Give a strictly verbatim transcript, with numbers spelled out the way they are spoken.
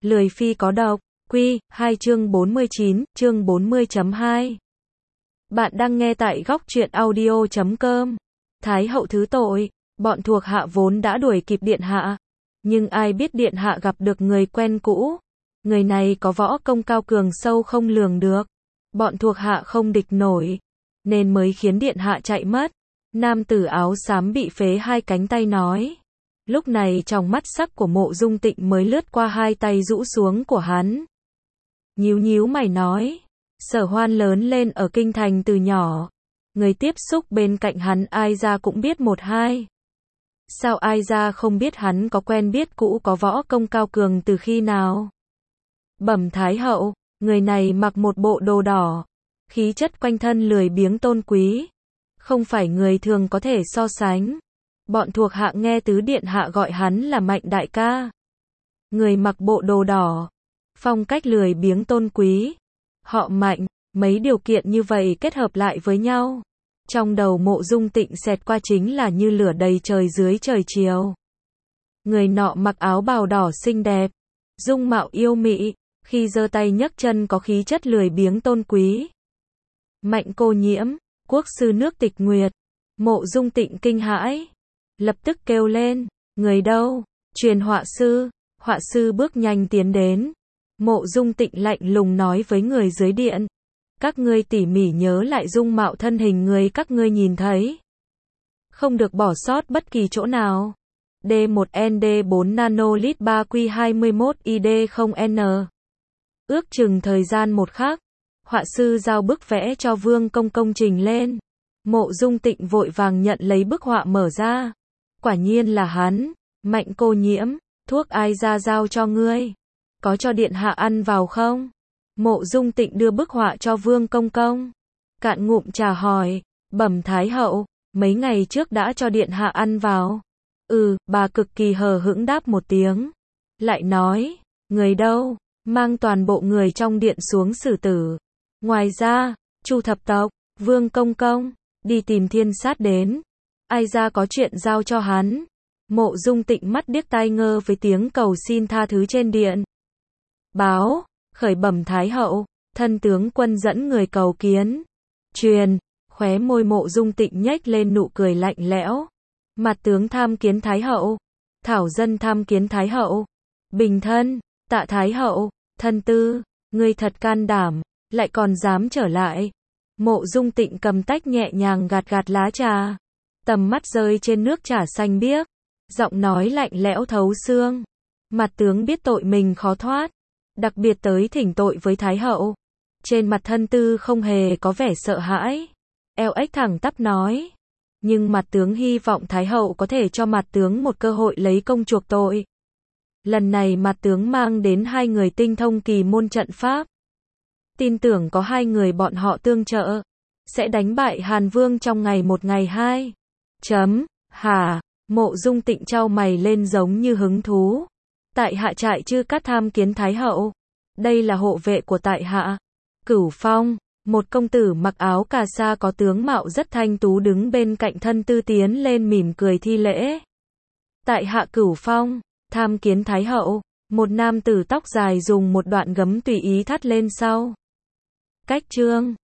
Lười phi có độc. Quy, hai chương bốn mươi chín, chương bốn mươi chấm hai. Bạn đang nghe tại góc truyện audio chấm com. Thái hậu thứ tội, bọn thuộc hạ vốn đã đuổi kịp điện hạ. Nhưng ai biết điện hạ gặp được người quen cũ. Người này có võ công cao cường sâu không lường được. Bọn thuộc hạ không địch nổi. Nên mới khiến điện hạ chạy mất. Nam tử áo xám bị phế hai cánh tay nói. Lúc này trong mắt sắc của Mộ Dung Tịnh mới lướt qua hai tay rũ xuống của hắn. Nhíu nhíu mày nói. Sở Hoan lớn lên ở kinh thành từ nhỏ. Người tiếp xúc bên cạnh hắn ai ra cũng biết một hai. Sao ai ra không biết hắn có quen biết cũ có võ công cao cường từ khi nào? Bẩm Thái hậu, người này mặc một bộ đồ đỏ. Khí chất quanh thân lười biếng tôn quý. Không phải người thường có thể so sánh. Bọn thuộc hạ nghe tứ điện hạ gọi hắn là Mạnh đại ca. Người mặc bộ đồ đỏ. Phong cách lười biếng tôn quý. Họ Mạnh, mấy điều kiện như vậy kết hợp lại với nhau. Trong đầu Mộ Dung Tịnh xẹt qua chính là như lửa đầy trời dưới trời chiều. Người nọ mặc áo bào đỏ xinh đẹp. Dung mạo yêu mị. Khi giơ tay nhấc chân có khí chất lười biếng tôn quý. Mạnh cô nhiễm, quốc sư nước Tịch Nguyệt. Mộ Dung Tịnh kinh hãi. Lập tức kêu lên, người đâu? Truyền họa sư. Họa sư bước nhanh tiến đến. Mộ Dung Tịnh lạnh lùng nói với người dưới điện. Các ngươi tỉ mỉ nhớ lại dung mạo thân hình người các ngươi nhìn thấy. Không được bỏ sót bất kỳ chỗ nào. D một N D bốn nanolit ba Q hai mươi mốt I D không N. Ước chừng thời gian một khắc. Họa sư giao bức vẽ cho Vương Công công trình lên. Mộ Dung Tịnh vội vàng nhận lấy bức họa mở ra. Quả nhiên là hắn. Mạnh cô nhiễm, thuốc ai ra giao cho ngươi? Có cho điện hạ ăn vào không? Mộ Dung Tịnh đưa bức họa cho Vương Công công. Cạn ngụm trà hỏi, bẩm Thái hậu, mấy ngày trước đã cho điện hạ ăn vào. Ừ, bà cực kỳ hờ hững đáp một tiếng. Lại nói, người đâu? Mang toàn bộ người trong điện xuống xử tử. Ngoài ra, Chu thập tộc, Vương Công công, đi tìm Thiên Sát đến. Ai ra có chuyện giao cho hắn. Mộ Dung Tịnh mắt điếc tai ngơ với tiếng cầu xin tha thứ trên điện. Báo, khởi bẩm Thái hậu, thân tướng quân dẫn người cầu kiến. Truyền, khóe môi Mộ Dung Tịnh nhếch lên nụ cười lạnh lẽo. Mặt tướng tham kiến Thái hậu. Thảo dân tham kiến Thái hậu. Bình thân, tạ Thái hậu, thân tư, ngươi thật can đảm, lại còn dám trở lại. Mộ Dung Tịnh cầm tách nhẹ nhàng gạt gạt lá trà. Tầm mắt rơi trên nước trà xanh biếc. Giọng nói lạnh lẽo thấu xương. Mặt tướng biết tội mình khó thoát. Đặc biệt tới thỉnh tội với Thái hậu. Trên mặt thân tư không hề có vẻ sợ hãi. Eo ếch thẳng tắp nói. Nhưng mặt tướng hy vọng Thái hậu có thể cho mặt tướng một cơ hội lấy công chuộc tội. Lần này mặt tướng mang đến hai người tinh thông kỳ môn trận pháp. Tin tưởng có hai người bọn họ tương trợ. Sẽ đánh bại Hàn Vương trong ngày một ngày hai. Chấm, hả? Mộ Dung Tịnh trao mày lên giống như hứng thú. Tại hạ trại Chư Cát tham kiến Thái hậu. Đây là hộ vệ của tại hạ. Cửu Phong, một công tử mặc áo cà sa có tướng mạo rất thanh tú đứng bên cạnh thân tư tiến lên mỉm cười thi lễ. Tại hạ Cửu Phong, tham kiến Thái hậu. Một nam tử tóc dài dùng một đoạn gấm tùy ý thắt lên sau. Cách chương